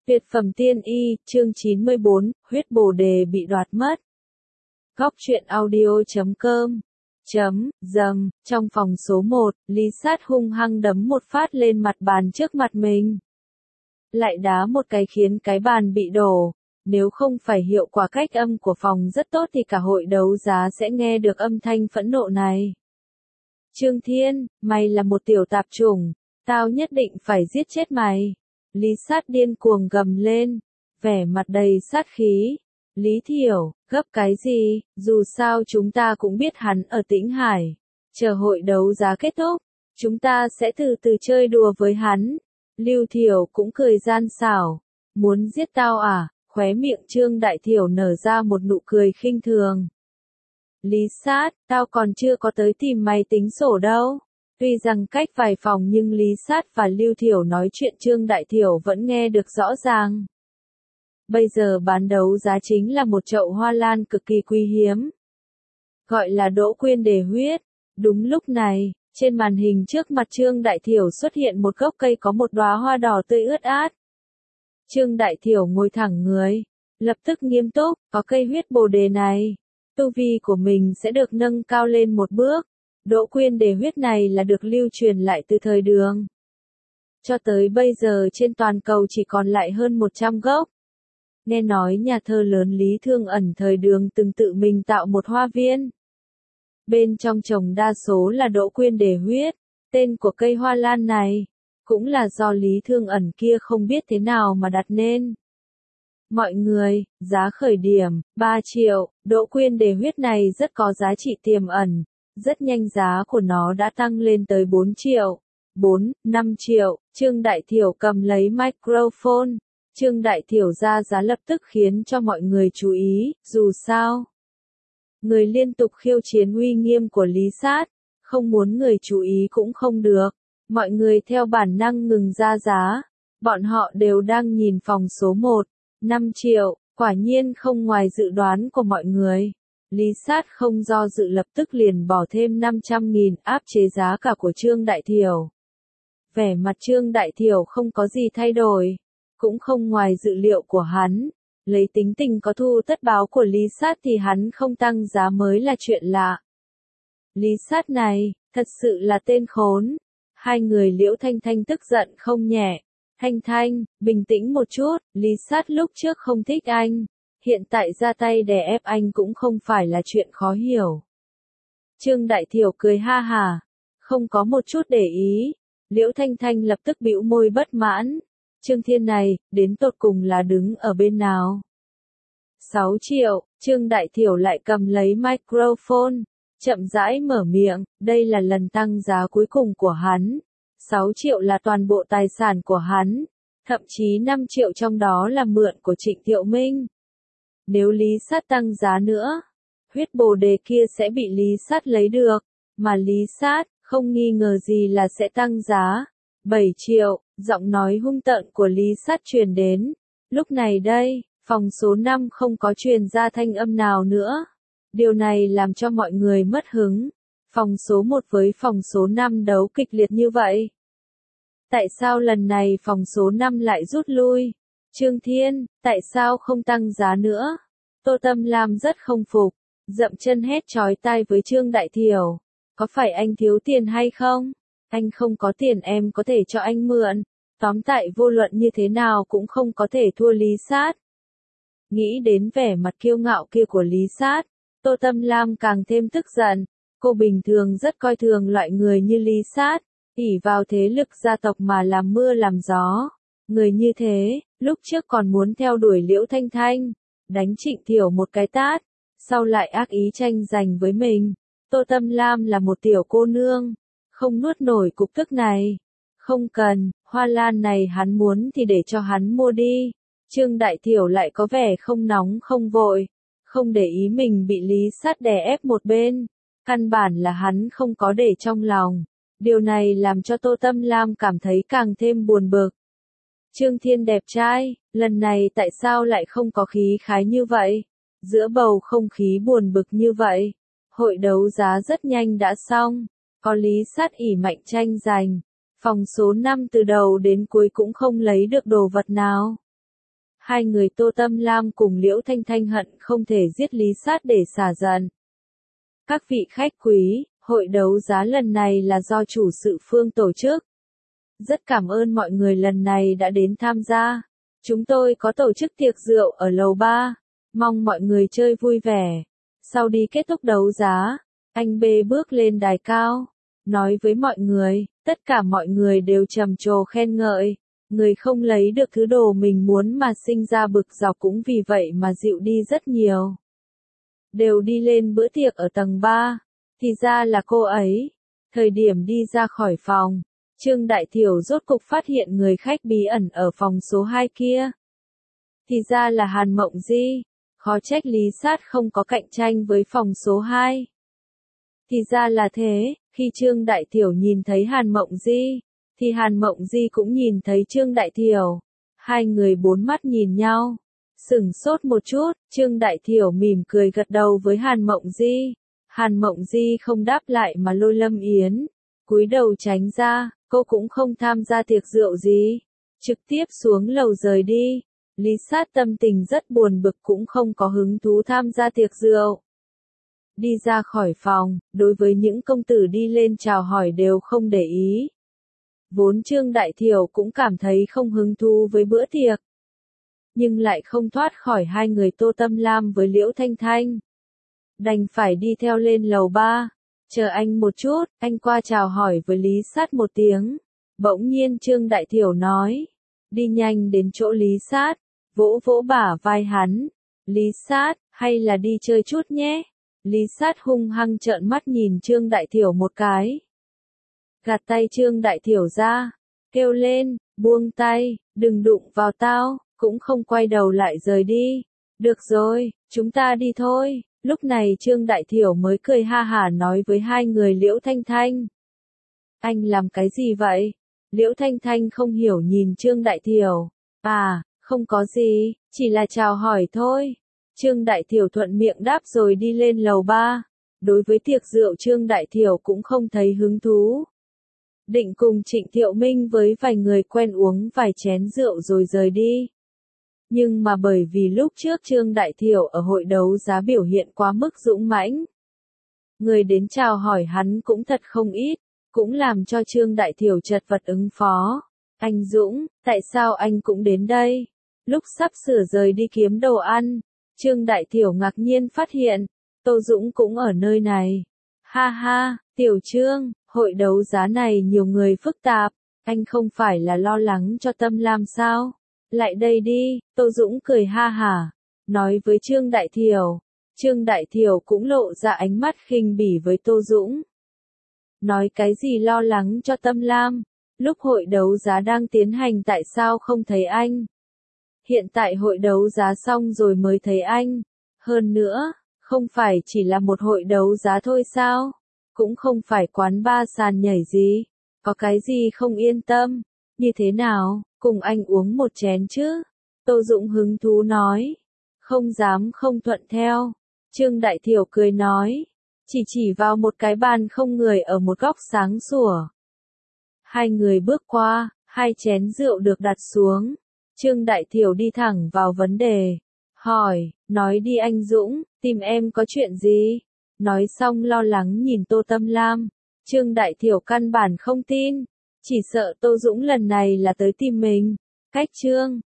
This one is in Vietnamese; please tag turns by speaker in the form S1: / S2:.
S1: Tuyệt phẩm tiên y, chương 94, huyết bồ đề bị đoạt mất. Góc truyện audio.com Dầm, trong phòng số 1, Lý Sát hung hăng đấm một phát lên mặt bàn trước mặt mình. Lại đá một cái khiến cái bàn bị đổ. Nếu không phải hiệu quả cách âm của phòng rất tốt thì cả hội đấu giá sẽ nghe được âm thanh phẫn nộ này. Trương Thiên, mày là một tiểu tạp chủng, tao nhất định phải giết chết mày. Lý Sát điên cuồng gầm lên, vẻ mặt đầy sát khí. Lý Thiểu, gấp cái gì, dù sao chúng ta cũng biết hắn ở Tĩnh Hải. Chờ hội đấu giá kết thúc, chúng ta sẽ từ từ chơi đùa với hắn. Lưu Thiểu cũng cười gian xảo. Muốn giết tao à? Khóe miệng Trương Đại Thiểu nở ra một nụ cười khinh thường. Lý Sát, tao còn chưa có tới tìm mày tính sổ đâu. Tuy rằng cách vài phòng nhưng Lý Sát và Lưu Thiểu nói chuyện Trương Đại Thiểu vẫn nghe được rõ ràng. Bây giờ bán đấu giá chính là một chậu hoa lan cực kỳ quý hiếm. Gọi là Đỗ Quyên Đề Huyết. Đúng lúc này, trên màn hình trước mặt Trương Đại Thiểu xuất hiện một gốc cây có một đóa hoa đỏ tươi ướt át. Trương Đại Thiểu ngồi thẳng người, lập tức nghiêm túc, có cây huyết bồ đề này, tu vi của mình sẽ được nâng cao lên một bước. Đỗ Quyên Đề Huyết này là được lưu truyền lại từ thời Đường. Cho tới bây giờ trên toàn cầu chỉ còn lại hơn 100 gốc. Nghe nói nhà thơ lớn Lý Thương Ẩn thời Đường từng tự mình tạo một hoa viên. Bên trong trồng đa số là Đỗ Quyên Đề Huyết. Tên của cây hoa lan này cũng là do Lý Thương Ẩn kia không biết thế nào mà đặt nên. Mọi người, giá khởi điểm, 3 triệu, Đỗ Quyên Đề Huyết này rất có giá trị tiềm ẩn. Rất nhanh giá của nó đã tăng lên tới 4 triệu. 5 triệu, Trương Đại Thiểu cầm lấy microphone. Trương Đại Thiểu ra giá lập tức khiến cho mọi người chú ý, dù sao. Người liên tục khiêu chiến uy nghiêm của Lý Sát, không muốn người chú ý cũng không được. Mọi người theo bản năng ngừng ra giá. Bọn họ đều đang nhìn phòng số 1, 5 triệu, quả nhiên không ngoài dự đoán của mọi người. Lý Sát không do dự lập tức liền bỏ thêm 500.000 áp chế giá cả của Trương Đại Thiểu. Vẻ mặt Trương Đại Thiểu không có gì thay đổi, cũng không ngoài dự liệu của hắn. Lấy tính tình có thu tất báo của Lý Sát thì hắn không tăng giá mới là chuyện lạ. Lý Sát này, thật sự là tên khốn. Hai người Liễu Thanh Thanh tức giận không nhẹ. Thanh Thanh, bình tĩnh một chút, Lý Sát lúc trước không thích anh. Hiện tại ra tay đè ép anh cũng không phải là chuyện khó hiểu. Trương Đại Thiểu cười ha hà, không có một chút để ý. Liễu Thanh Thanh lập tức bĩu môi bất mãn. Trương Thiên này, đến tột cùng là đứng ở bên nào? 6 triệu, Trương Đại Thiểu lại cầm lấy microphone, chậm rãi mở miệng, đây là lần tăng giá cuối cùng của hắn. 6 triệu là toàn bộ tài sản của hắn, thậm chí 5 triệu trong đó là mượn của Trịnh Thiệu Minh. Nếu Lý Sát tăng giá nữa, huyết bồ đề kia sẽ bị Lý Sát lấy được, mà Lý Sát, không nghi ngờ gì là sẽ tăng giá. 7 triệu, giọng nói hung tợn của Lý Sát truyền đến. Lúc này đây, phòng số 5 không có truyền ra thanh âm nào nữa. Điều này làm cho mọi người mất hứng. Phòng số 1 với phòng số 5 đấu kịch liệt như vậy. Tại sao lần này phòng số 5 lại rút lui? Trương Thiên, tại sao không tăng giá nữa? Tô Tâm Lam rất không phục, dậm chân hét chói tai với Trương Đại Thiểu. Có phải anh thiếu tiền hay không? Anh không có tiền em có thể cho anh mượn. Tóm lại vô luận như thế nào cũng không có thể thua Lý Sát. Nghĩ đến vẻ mặt kiêu ngạo kia của Lý Sát, Tô Tâm Lam càng thêm tức giận. Cô bình thường rất coi thường loại người như Lý Sát, ỷ vào thế lực gia tộc mà làm mưa làm gió. Người như thế, lúc trước còn muốn theo đuổi Liễu Thanh Thanh, đánh Trịnh Thiểu một cái tát, sau lại ác ý tranh giành với mình. Tô Tâm Lam là một tiểu cô nương, không nuốt nổi cục tức này. Không cần, hoa lan này hắn muốn thì để cho hắn mua đi. Trương Đại Thiểu lại có vẻ không nóng không vội, không để ý mình bị Lý Sát đè ép một bên. Căn bản là hắn không có để trong lòng. Điều này làm cho Tô Tâm Lam cảm thấy càng thêm buồn bực. Trương Thiên đẹp trai, lần này tại sao lại không có khí khái như vậy? Giữa bầu không khí buồn bực như vậy, hội đấu giá rất nhanh đã xong. Có Lý Sát ỷ mạnh tranh giành. Phòng số 5 từ đầu đến cuối cũng không lấy được đồ vật nào. Hai người Tô Tâm Lam cùng Liễu Thanh Thanh hận không thể giết Lý Sát để xả giận. Các vị khách quý, hội đấu giá lần này là do chủ sự Phương tổ chức. Rất cảm ơn mọi người lần này đã đến tham gia. Chúng tôi có tổ chức tiệc rượu ở lầu 3, mong mọi người chơi vui vẻ. Sau đi kết thúc đấu giá, anh B bước lên đài cao, nói với mọi người, tất cả mọi người đều trầm trồ khen ngợi. Người không lấy được thứ đồ mình muốn mà sinh ra bực dọc cũng vì vậy mà dịu đi rất nhiều. Đều đi lên bữa tiệc ở tầng 3, thì ra là cô ấy. Thời điểm đi ra khỏi phòng, Trương Đại Thiểu rốt cục phát hiện người khách bí ẩn ở phòng số 2 kia. Thì ra là Hàn Mộng Di, khó trách Lý Sát không có cạnh tranh với phòng số 2. Thì ra là thế, khi Trương Đại Thiểu nhìn thấy Hàn Mộng Di, thì Hàn Mộng Di cũng nhìn thấy Trương Đại Thiểu. Hai người bốn mắt nhìn nhau, sửng sốt một chút, Trương Đại Thiểu mỉm cười gật đầu với Hàn Mộng Di. Hàn Mộng Di không đáp lại mà lôi Lâm Yến, cúi đầu tránh ra, cô cũng không tham gia tiệc rượu gì, trực tiếp xuống lầu rời đi. Lý Sát tâm tình rất buồn bực cũng không có hứng thú tham gia tiệc rượu. Đi ra khỏi phòng, đối với những công tử đi lên chào hỏi đều không để ý. Vốn Trương Đại Thiểu cũng cảm thấy không hứng thú với bữa tiệc. Nhưng lại không thoát khỏi hai người Tô Tâm Lam với Liễu Thanh Thanh. Đành phải đi theo lên lầu 3. Chờ anh một chút, anh qua chào hỏi với Lý Sát một tiếng. Bỗng nhiên Trương Đại Thiểu nói. Đi nhanh đến chỗ Lý Sát, vỗ vỗ bả vai hắn. Lý Sát, hay là đi chơi chút nhé. Lý Sát hung hăng trợn mắt nhìn Trương Đại Thiểu một cái. Gạt tay Trương Đại Thiểu ra, kêu lên, buông tay, đừng đụng vào tao, cũng không quay đầu lại rời đi. Được rồi, chúng ta đi thôi. Lúc này Trương Đại Thiểu mới cười ha hả nói với hai người Liễu Thanh Thanh. Anh làm cái gì vậy? Liễu Thanh Thanh không hiểu nhìn Trương Đại Thiểu. À, không có gì, chỉ là chào hỏi thôi. Trương Đại Thiểu thuận miệng đáp rồi đi lên lầu 3. Đối với tiệc rượu Trương Đại Thiểu cũng không thấy hứng thú. Định cùng Trịnh Thiệu Minh với vài người quen uống vài chén rượu rồi rời đi. Nhưng mà bởi vì lúc trước Trương Đại Thiểu ở hội đấu giá biểu hiện quá mức dũng mãnh. Người đến chào hỏi hắn cũng thật không ít, cũng làm cho Trương Đại Thiểu chật vật ứng phó. Anh Dũng, tại sao anh cũng đến đây? Lúc sắp sửa rời đi kiếm đồ ăn, Trương Đại Thiểu ngạc nhiên phát hiện, Tô Dũng cũng ở nơi này. Ha ha, Tiểu Trương, hội đấu giá này nhiều người phức tạp, anh không phải là lo lắng cho Tâm Lam sao? Lại đây đi, Tô Dũng cười ha hả, nói với Trương Đại Thiểu. Trương Đại Thiểu cũng lộ ra ánh mắt khinh bỉ với Tô Dũng. Nói cái gì lo lắng cho Tâm Lam, lúc hội đấu giá đang tiến hành tại sao không thấy anh? Hiện tại hội đấu giá xong rồi mới thấy anh. Hơn nữa, không phải chỉ là một hội đấu giá thôi sao? Cũng không phải quán bar sàn nhảy gì. Có cái gì không yên tâm? Như thế nào, cùng anh uống một chén chứ? Tô Dũng hứng thú nói. Không dám không thuận theo. Trương Đại Thiểu cười nói. Chỉ vào một cái bàn không người ở một góc sáng sủa. Hai người bước qua, hai chén rượu được đặt xuống. Trương Đại Thiểu đi thẳng vào vấn đề. Hỏi, nói đi anh Dũng, tìm em có chuyện gì? Nói xong lo lắng nhìn Tô Tâm Lam. Trương Đại Thiểu căn bản không tin. Chỉ sợ Tô Dũng lần này là tới tìm mình. Cách Trương